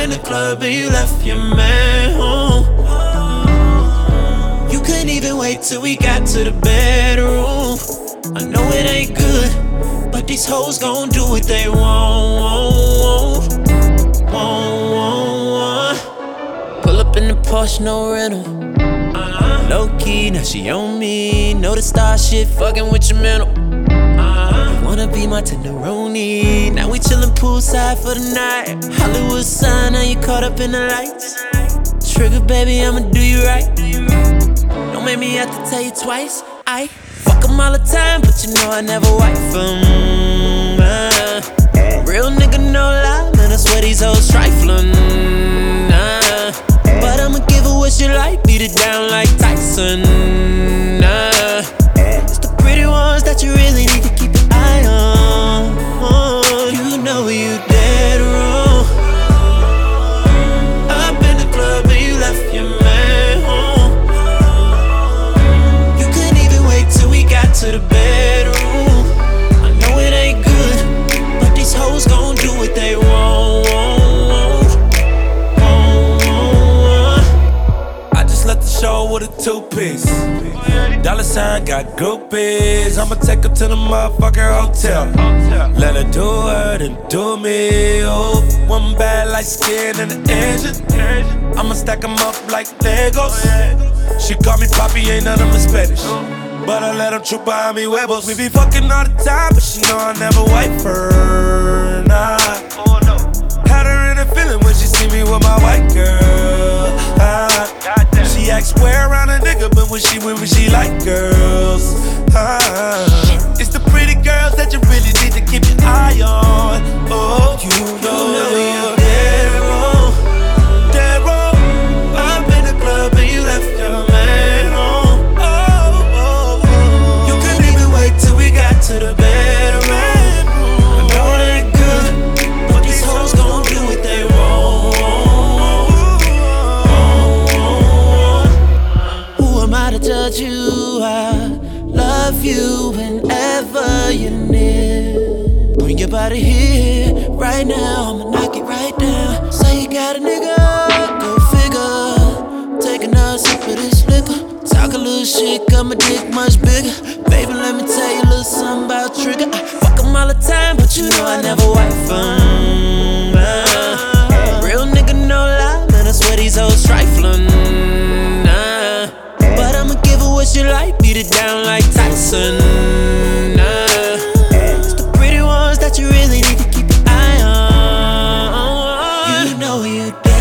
in the club and you left your man home. You couldn't even wait till we got to the bedroom. I know it ain't good, but these hoes gon' do what they want. Pull up in the Porsche, no rental. Low key, now she on me. Know the star shit, fucking with your mental. Wanna be my tenderoni. Now we chillin' poolside for the night. Hollywood sign, now you caught up in the lights. Trigger, baby, I'ma do you right. Don't make me have to tell you twice. I fuck 'em all the time, but you know I never wife 'em. Real nigga, no lie, man, I swear these hoes triflin'. But I'ma give her what she like, beat it down like Tyson. It's the pretty ones that you really need to keep your eye on. You know you dead wrong. Up in the club and you left your man home. You couldn't even wait till we got to the bedroom. I know it ain't good, but these hoes gon' do what they want. Let the show with a two-piece. Dollar sign got groupies. I'ma take her to the motherfucking hotel. Let her do her, then do me. Oh, one bad like skin and an engine. I'ma stack them up like Legos. She call me Poppy, ain't none of them Spanish, but I let them troop behind me huevos. We be fucking all the time, but she know I never wipe her. Nah. Had her in a feeling when she see me with my white girl. She acts square around a nigga, but when she with me, she like girls. It's the pretty girls that you really need to keep your eye on. Oh, you know you're dead wrong, dead wrong. Up in the club and you left your man home. You couldn't even wait till we got to the bedroom. I know it ain't good, but these hoes gon' do what they want. To judge you, I love you whenever you're near. Bring your body here, right now, I'ma knock it right down. Say you got a nigga, go figure. Taking a sip of this liquor. Talk a little shit, got my dick much bigger. Baby, let me tell you a little something about trigger. I fuck 'em all the time, but you know I never wife 'em. Real nigga, no lie, man, I swear these hoes triflin'. But I'ma give her what she like, beat it down like Tyson. It's the pretty ones that you really need to keep your eye on. You know you